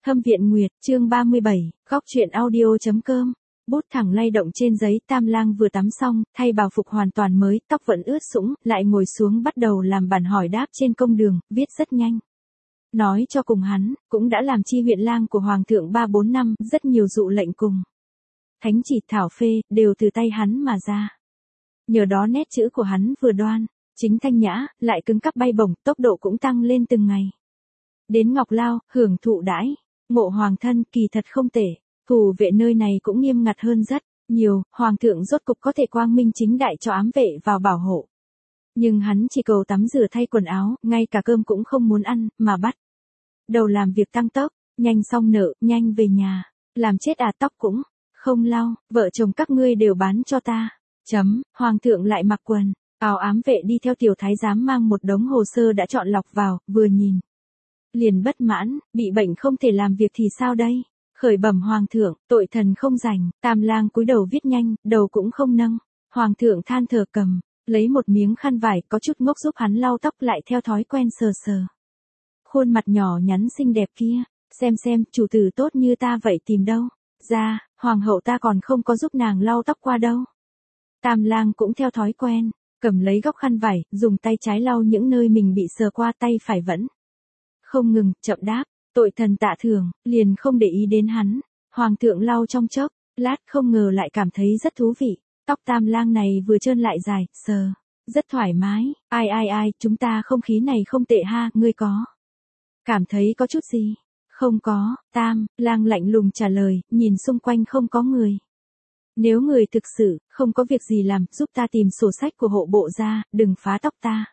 Thâm Viện Nguyệt, chương 37, góc truyện audio.com. Bút thẳng lay động trên giấy. Tam Lang vừa tắm xong, thay bào phục hoàn toàn mới, tóc vẫn ướt sũng, lại ngồi xuống bắt đầu làm bản hỏi đáp trên công đường, viết rất nhanh. Nói cho cùng hắn, cũng đã làm chi huyện lang của Hoàng thượng 3-4 năm, rất nhiều dụ lệnh cùng thánh chỉ thảo phê, đều từ tay hắn mà ra. Nhờ đó nét chữ của hắn vừa đoan, chính thanh nhã, lại cứng cắp bay bổng, tốc độ cũng tăng lên từng ngày. Đến Ngọc Lao, hưởng thụ đãi ngộ hoàng thân, kỳ thật không tệ. Thủ vệ nơi này cũng nghiêm ngặt hơn rất nhiều, hoàng thượng rốt cục có thể quang minh chính đại cho ám vệ vào bảo hộ. Nhưng hắn chỉ cầu tắm rửa thay quần áo, ngay cả cơm cũng không muốn ăn, mà bắt đầu làm việc tăng tốc, nhanh xong nợ, nhanh về nhà, làm chết tóc cũng không lau, vợ chồng các ngươi đều bán cho ta. Hoàng thượng lại mặc quần áo ám vệ đi theo tiểu thái giám mang một đống hồ sơ đã chọn lọc vào, vừa nhìn liền bất mãn, bị bệnh không thể làm việc thì sao đây? Khởi bẩm hoàng thượng, tội thần không rảnh. Tam Lang cúi đầu viết nhanh, đầu cũng không nâng. Hoàng thượng than thở cầm lấy một miếng khăn vải có chút ngốc giúp hắn lau tóc, lại theo thói quen sờ sờ khuôn mặt nhỏ nhắn xinh đẹp kia. Xem, chủ tử tốt như ta vậy tìm đâu ra, hoàng hậu ta còn không có giúp nàng lau tóc qua đâu. Tam Lang cũng theo thói quen, cầm lấy góc khăn vải, dùng tay trái lau những nơi mình bị sờ qua, tay phải vẫn không ngừng, chậm đáp. Tội thần tạ thưởng, liền không để ý đến hắn. Hoàng thượng lau trong chốc lát, không ngờ lại cảm thấy rất thú vị. Tóc Tam Lang này vừa trơn lại dài, sờ rất thoải mái. Ai, chúng ta không khí này không tệ ha, ngươi có cảm thấy có chút gì? Không có. Tam Lang lạnh lùng trả lời, nhìn xung quanh không có người. Nếu người thực sự không có việc gì làm, giúp ta tìm sổ sách của hộ bộ ra, đừng phá tóc ta.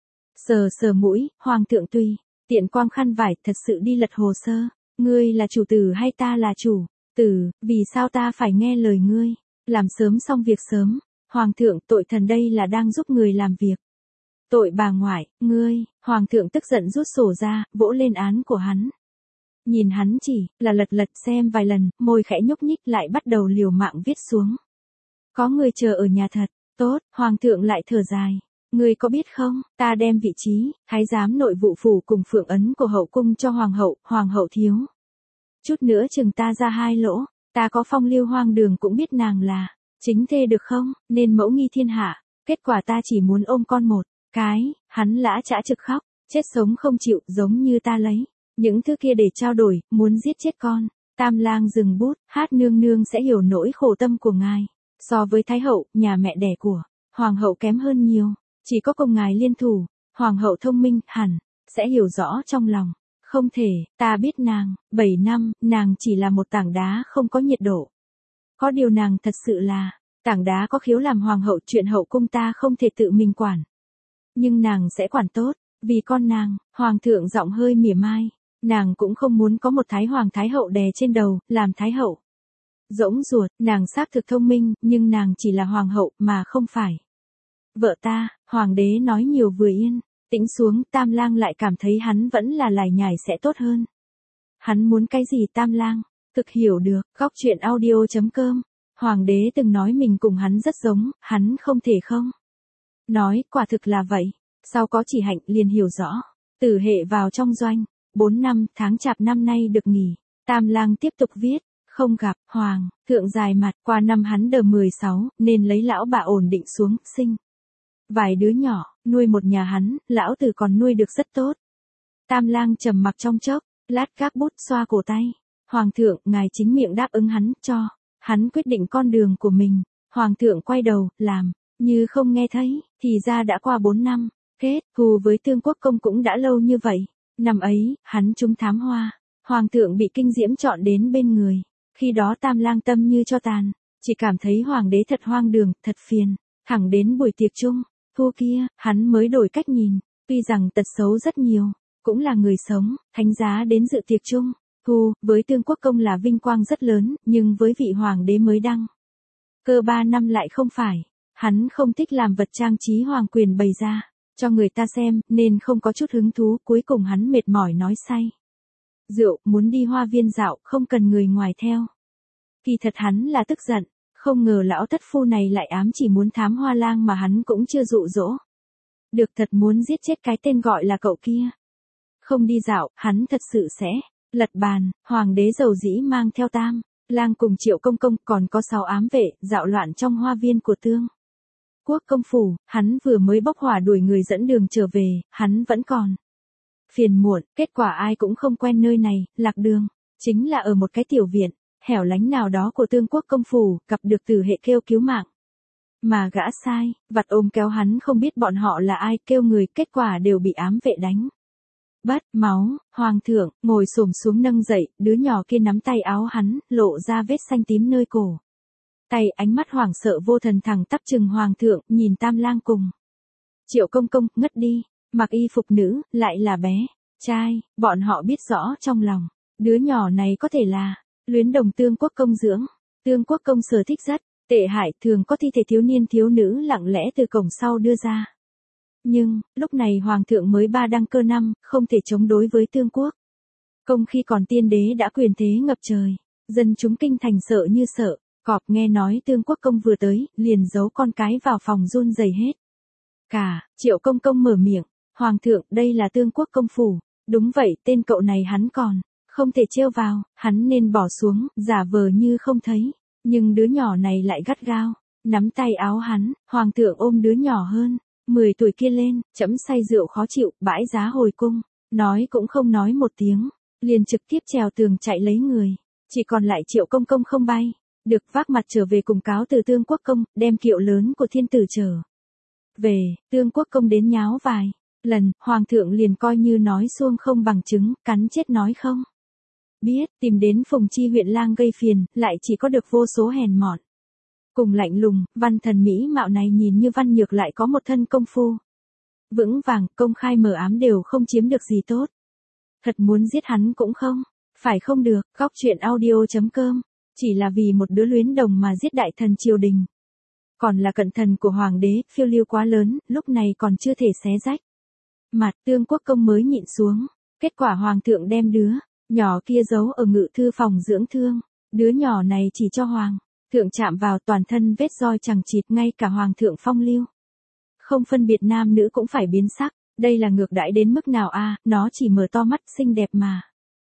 Sờ mũi, hoàng thượng tùy tiện quang khăn vải, thật sự đi lật hồ sơ. Ngươi là chủ tử hay ta là chủ tử, vì sao ta phải nghe lời ngươi? Làm sớm xong việc sớm. Hoàng thượng, tội thần đây là đang giúp người làm việc. Tội bà ngoại, ngươi. Hoàng thượng tức giận rút sổ ra, vỗ lên án của hắn. Nhìn hắn chỉ là lật xem vài lần, môi khẽ nhúc nhích, lại bắt đầu liều mạng viết xuống. Có người chờ ở nhà thật tốt. Hoàng thượng lại thở dài. Ngươi có biết không, ta đem vị trí thái giám nội vụ phủ cùng phượng ấn của hậu cung cho hoàng hậu thiếu chút nữa chừng ta ra 2 lỗ. Ta có phong lưu hoang đường cũng biết nàng là chính thê được không, nên mẫu nghi thiên hạ. Kết quả ta chỉ muốn ôm con một cái. Hắn lã chã trực khóc, chết sống không chịu, giống như ta lấy những thứ kia để trao đổi, muốn giết chết con. Tam Lang dừng bút, hát nương nương sẽ hiểu nỗi khổ tâm của ngài. So với thái hậu, nhà mẹ đẻ của hoàng hậu kém hơn nhiều. Chỉ có cùng ngài liên thủ, hoàng hậu thông minh, hẳn sẽ hiểu rõ trong lòng. Không thể, ta biết nàng, 7 năm, nàng chỉ là một tảng đá không có nhiệt độ. Có điều nàng thật sự là tảng đá có khiếu làm hoàng hậu, chuyện hậu cung ta không thể tự mình quản. Nhưng nàng sẽ quản tốt, vì con nàng. Hoàng thượng giọng hơi mỉa mai. Nàng cũng không muốn có một thái hoàng thái hậu đè trên đầu, làm thái hậu dỗng ruột. Nàng xác thực thông minh, nhưng nàng chỉ là hoàng hậu, mà không phải vợ ta. Hoàng đế nói nhiều vừa yên tĩnh xuống. Tam Lang lại cảm thấy hắn vẫn là lải nhải sẽ tốt hơn. Hắn muốn cái gì Tam Lang thực hiểu được. Góc truyện audio.com. Hoàng đế từng nói mình cùng hắn rất giống, hắn không thể không nói, quả thực là vậy. Sau có chỉ hạnh liền hiểu rõ. Tử hệ vào trong doanh 4 năm, tháng chạp năm nay được nghỉ. Tam Lang tiếp tục viết. Không gặp hoàng thượng dài mặt, qua năm hắn đờ 16, nên lấy lão bà ổn định xuống, sinh vài đứa nhỏ, nuôi một nhà hắn. Lão tử còn nuôi được rất tốt. Tam Lang trầm mặc trong chốc lát, gác bút xoa cổ tay. Hoàng thượng, ngài chính miệng đáp ứng hắn, cho hắn quyết định con đường của mình. Hoàng thượng quay đầu, làm như không nghe thấy. Thì ra đã qua 4 năm. Kết thù với Tương Quốc công cũng đã lâu như vậy. Năm ấy, hắn trúng thám hoa. Hoàng thượng bị kinh diễm chọn đến bên người. Khi đó Tam Lang tâm như cho tàn, chỉ cảm thấy hoàng đế thật hoang đường, thật phiền. Thẳng đến buổi tiệc chung thu kia, hắn mới đổi cách nhìn. Tuy rằng tật xấu rất nhiều, cũng là người sống. Thánh giá đến dự tiệc chung thu với Tương Quốc công là vinh quang rất lớn, nhưng với vị hoàng đế mới đăng cơ 3 năm lại không phải. Hắn không thích làm vật trang trí hoàng quyền bày ra cho người ta xem, nên không có chút hứng thú. Cuối cùng hắn mệt mỏi nói say rượu, muốn đi hoa viên dạo, không cần người ngoài theo. Kỳ thật hắn là tức giận, không ngờ lão thất phu này lại ám chỉ muốn thám hoa lang mà hắn cũng chưa dụ dỗ được, thật muốn giết chết cái tên gọi là cậu kia. Không đi dạo, hắn thật sự sẽ Lật bàn, hoàng đế dầu dĩ mang theo Tam lang cùng Triệu Công Công còn có 6 ám vệ, dạo loạn trong hoa viên của Tương Quốc công phủ, hắn vừa mới bốc hỏa đuổi người dẫn đường trở về, hắn vẫn còn phiền muộn, kết quả ai cũng không quen nơi này, lạc đường, chính là ở một cái tiểu viện, hẻo lánh nào đó của Tương Quốc công phủ, gặp được Tử Hệ kêu cứu mạng. Mà gã sai, vặt ôm kéo hắn không biết bọn họ là ai, kêu người, kết quả đều bị ám vệ đánh. Bắt, máu, hoàng thượng, ngồi xổm xuống nâng dậy, đứa nhỏ kia nắm tay áo hắn, lộ ra vết xanh tím nơi cổ. Tay ánh mắt hoảng sợ vô thần thẳng tắp chừng hoàng thượng, nhìn Tam lang cùng Triệu Công Công, ngất đi, mặc y phục nữ, lại là bé trai, bọn họ biết rõ trong lòng, đứa nhỏ này có thể là luyến đồng Tương Quốc công dưỡng. Tương Quốc công sở thích rất, tệ hại, thường có thi thể thiếu niên thiếu nữ lặng lẽ từ cổng sau đưa ra. Nhưng, lúc này hoàng thượng mới 3 đăng cơ năm, không thể chống đối với Tương Quốc công khi còn tiên đế đã quyền thế ngập trời, dân chúng kinh thành sợ như sợ. Cọp nghe nói Tương Quốc công vừa tới, liền giấu con cái vào phòng run rẩy hết. Triệu Công Công mở miệng, hoàng thượng, đây là Tương Quốc công phủ. Đúng vậy, tên cậu này hắn còn không thể trêu vào, hắn nên bỏ xuống, giả vờ như không thấy. Nhưng đứa nhỏ này lại gắt gao, nắm tay áo hắn, hoàng thượng ôm đứa nhỏ hơn 10 tuổi kia lên, trẫm say rượu khó chịu, bãi giá hồi cung, nói cũng không nói một tiếng, liền trực tiếp trèo tường chạy lấy người. Chỉ còn lại Triệu Công Công không bay, được vác mặt trở về cùng cáo từ Tương Quốc công, đem kiệu lớn của thiên tử trở về. Tương Quốc công đến nháo vài lần, hoàng thượng liền coi như nói suông không bằng chứng, cắn chết nói không biết, tìm đến Phùng Chi huyện lang gây phiền, lại chỉ có được vô số hèn mọn. Cùng lạnh lùng, văn thần mỹ mạo này nhìn như văn nhược lại có một thân công phu vững vàng, công khai mờ ám đều không chiếm được gì tốt. Thật muốn giết hắn cũng không, phải không được. Góc truyện audio.com, chỉ là vì một đứa luyến đồng mà giết đại thần triều đình. Còn là cận thần của hoàng đế, phiêu lưu quá lớn, lúc này còn chưa thể xé rách mặt. Tương Quốc công mới nhịn xuống, kết quả hoàng thượng đem đứa nhỏ kia giấu ở ngự thư phòng dưỡng thương. Đứa nhỏ này chỉ cho hoàng thượng chạm vào, toàn thân vết roi chằng chịt, ngay cả hoàng thượng phong lưu không phân biệt nam nữ cũng phải biến sắc. Đây là ngược đãi đến mức nào a? Nó chỉ mở to mắt xinh đẹp mà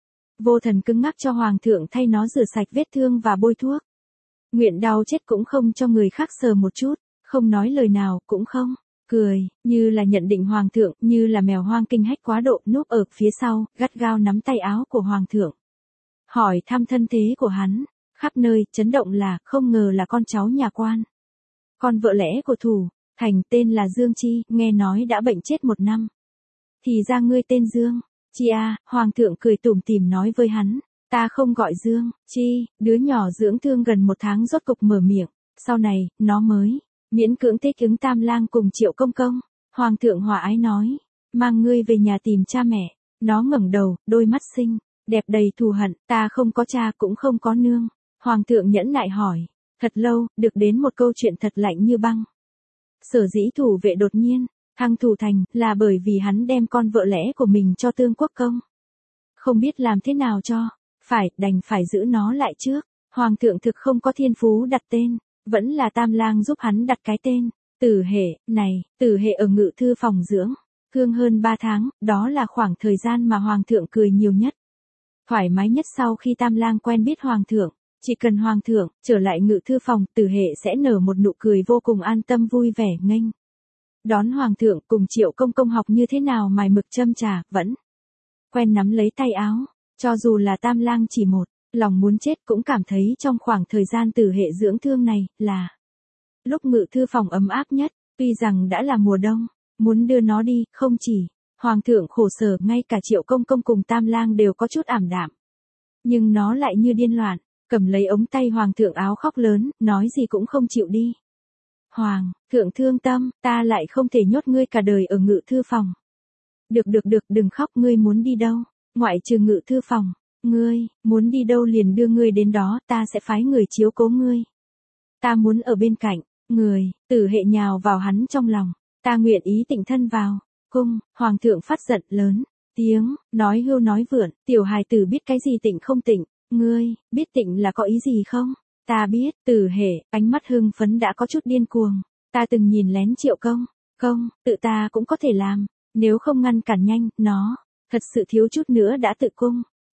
vô thần cứng ngắc cho hoàng thượng thay nó rửa sạch vết thương và bôi thuốc. Nguyện đau chết cũng không cho người khác sờ một chút, không nói lời nào, cũng không cười, như là nhận định hoàng thượng, như là mèo hoang kinh hách quá độ, núp ở phía sau, gắt gao nắm tay áo của hoàng thượng. Hỏi thăm thân thế của hắn, khắp nơi, chấn động là, không ngờ là con cháu nhà quan. Con vợ lẽ của thủ thành tên là Dương Chi, nghe nói đã bệnh chết 1 năm. Thì ra ngươi tên Dương Chi à, hoàng thượng cười tủm tỉm nói với hắn, ta không gọi Dương Chi. Đứa nhỏ dưỡng thương gần 1 tháng rốt cục mở miệng, sau này, nó mới miễn cưỡng thích ứng Tam lang cùng Triệu Công Công. Hoàng thượng hòa ái nói, mang ngươi về nhà tìm cha mẹ. Nó ngẩng đầu, đôi mắt xinh đẹp đầy thù hận, ta không có cha cũng không có nương. Hoàng thượng nhẫn nại hỏi, thật lâu, được đến một câu chuyện thật lạnh như băng. Sở dĩ thủ vệ đột nhiên thăng thủ thành, là bởi vì hắn đem con vợ lẽ của mình cho Tương Quốc công. Không biết làm thế nào cho phải, đành phải giữ nó lại trước. Hoàng thượng thực không có thiên phú đặt tên, vẫn là Tam lang giúp hắn đặt cái tên. Tử Hệ, này, Tử Hệ ở ngự thư phòng dưỡng thương hơn 3 tháng, đó là khoảng thời gian mà hoàng thượng cười nhiều nhất, thoải mái nhất sau khi Tam lang quen biết hoàng thượng. Chỉ cần hoàng thượng trở lại ngự thư phòng, Tử Hệ sẽ nở một nụ cười vô cùng an tâm vui vẻ nghênh đón hoàng thượng. Cùng Triệu Công Công học như thế nào mài mực châm trà, vẫn quen nắm lấy tay áo. Cho dù là Tam lang chỉ một lòng muốn chết cũng cảm thấy trong khoảng thời gian Tử Hệ dưỡng thương này, là lúc ngự thư phòng ấm áp nhất. Tuy rằng đã là mùa đông, muốn đưa nó đi, không chỉ hoàng thượng khổ sở, ngay cả Triệu Công Công cùng Tam lang đều có chút ảm đạm. Nhưng nó lại như điên loạn, cầm lấy ống tay hoàng thượng áo khóc lớn, nói gì cũng không chịu đi. Hoàng thượng thương tâm, ta lại không thể nhốt ngươi cả đời ở ngự thư phòng. Được, đừng khóc, ngươi muốn đi đâu? Ngoại trừ ngự thư phòng, ngươi muốn đi đâu liền đưa ngươi đến đó, ta sẽ phái người chiếu cố ngươi. Ta muốn ở bên cạnh người. Tử Hệ nhào vào hắn trong lòng, ta nguyện ý tịnh thân vào cung. Hoàng thượng phát giận lớn tiếng, nói hưu nói vượn, tiểu hài tử biết cái gì tịnh không tịnh, ngươi biết tịnh là có ý gì không? Ta biết. Tử Hệ, ánh mắt hưng phấn đã có chút điên cuồng, ta từng nhìn lén Triệu Công, tự ta cũng có thể làm, nếu không ngăn cản nhanh, nó thật sự thiếu chút nữa đã tự cung.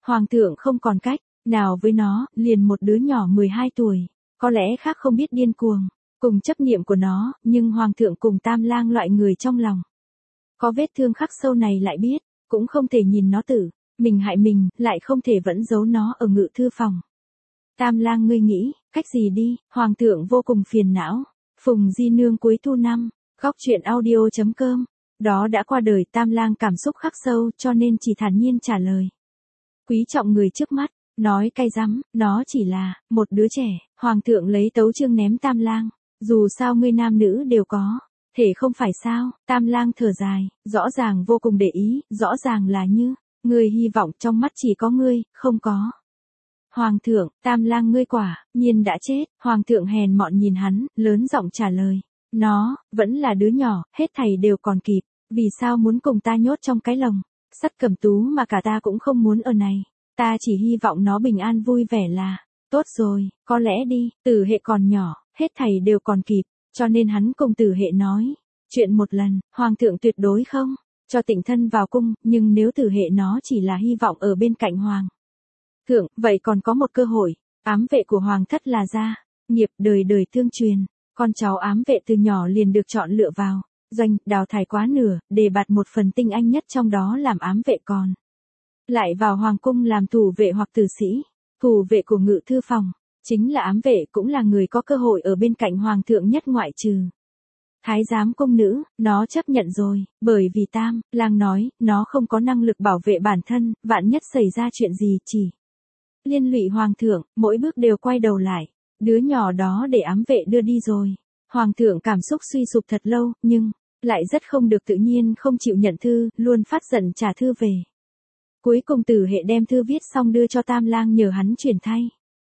Hoàng thượng không còn cách nào với nó, liền một đứa nhỏ 12 tuổi, có lẽ khác không biết điên cuồng, cùng chấp niệm của nó, nhưng hoàng thượng cùng Tam Lang loại người trong lòng. Có vết thương khắc sâu này lại biết, cũng không thể nhìn nó tử, mình hại mình, lại không thể vẫn giấu nó ở ngự thư phòng. Tam Lang ngươi nghĩ, cách gì đi, hoàng thượng vô cùng phiền não. Phùng Di Nương cuối thu năm, góc truyện audio.com. Đó đã qua đời Tam Lang cảm xúc khắc sâu cho nên chỉ thản nhiên trả lời. Quý trọng người trước mắt, nói cay rắm, nó chỉ là một đứa trẻ, hoàng thượng lấy tấu chương ném Tam Lang, dù sao ngươi nam nữ đều có, thể không phải sao, Tam Lang thở dài, rõ ràng vô cùng để ý, rõ ràng là như, ngươi hy vọng trong mắt chỉ có ngươi, không có. Hoàng thượng, Tam Lang ngươi quả nhiên đã chết, hoàng thượng hèn mọn nhìn hắn, lớn giọng trả lời, nó vẫn là đứa nhỏ, hết thảy đều còn kịp, vì sao muốn cùng ta nhốt trong cái lồng sắt cầm tú mà cả ta cũng không muốn ở này, ta chỉ hy vọng nó bình an vui vẻ là tốt rồi, có lẽ đi, Tử Hệ còn nhỏ, hết thảy đều còn kịp, cho nên hắn cùng Tử Hệ nói, chuyện một lần, hoàng thượng tuyệt đối không cho Tịnh Thân vào cung, nhưng nếu Tử Hệ nó chỉ là hy vọng ở bên cạnh hoàng thượng, vậy còn có một cơ hội, ám vệ của hoàng thất là gia nghiệp đời đời tương truyền, con cháu ám vệ từ nhỏ liền được chọn lựa vào doanh, đào thải quá nửa, đề bạt một phần tinh anh nhất trong đó làm ám vệ còn lại vào hoàng cung làm thủ vệ hoặc tử sĩ, thủ vệ của ngự thư phòng, chính là ám vệ cũng là người có cơ hội ở bên cạnh hoàng thượng nhất ngoại trừ thái giám cung nữ, nó chấp nhận rồi, bởi vì Tam Lang nói, nó không có năng lực bảo vệ bản thân, vạn nhất xảy ra chuyện gì chỉ liên lụy hoàng thượng, mỗi bước đều quay đầu lại, đứa nhỏ đó để ám vệ đưa đi rồi. Hoàng thượng cảm xúc suy sụp thật lâu, nhưng lại rất không được tự nhiên không chịu nhận thư, luôn phát giận trả thư về. Cuối cùng Tử Hệ đem thư viết xong đưa cho Tam Lang nhờ hắn chuyển thay.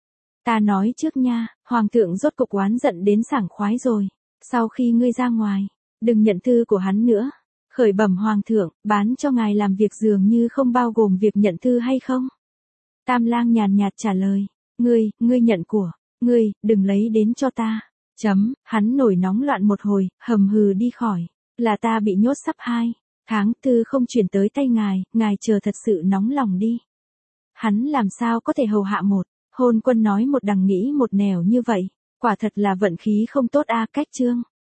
Ta nói trước nha, hoàng thượng rốt cục oán giận đến sảng khoái rồi. Sau khi ngươi ra ngoài, đừng nhận thư của hắn nữa. Khởi bẩm hoàng thượng, bán cho ngài làm việc dường như không bao gồm việc nhận thư hay không? Tam Lang nhàn nhạt trả lời, ngươi nhận của, ngươi, đừng lấy đến cho ta. Hắn nổi nóng loạn một hồi, hầm hừ đi khỏi, là ta bị nhốt sắp 2 tháng, thư không chuyển tới tay ngài chờ thật sự nóng lòng đi. Hắn làm sao có thể hầu hạ một hôn quân nói một đằng nghĩ một nẻo như vậy, quả thật là vận khí không tốt a. Cách chương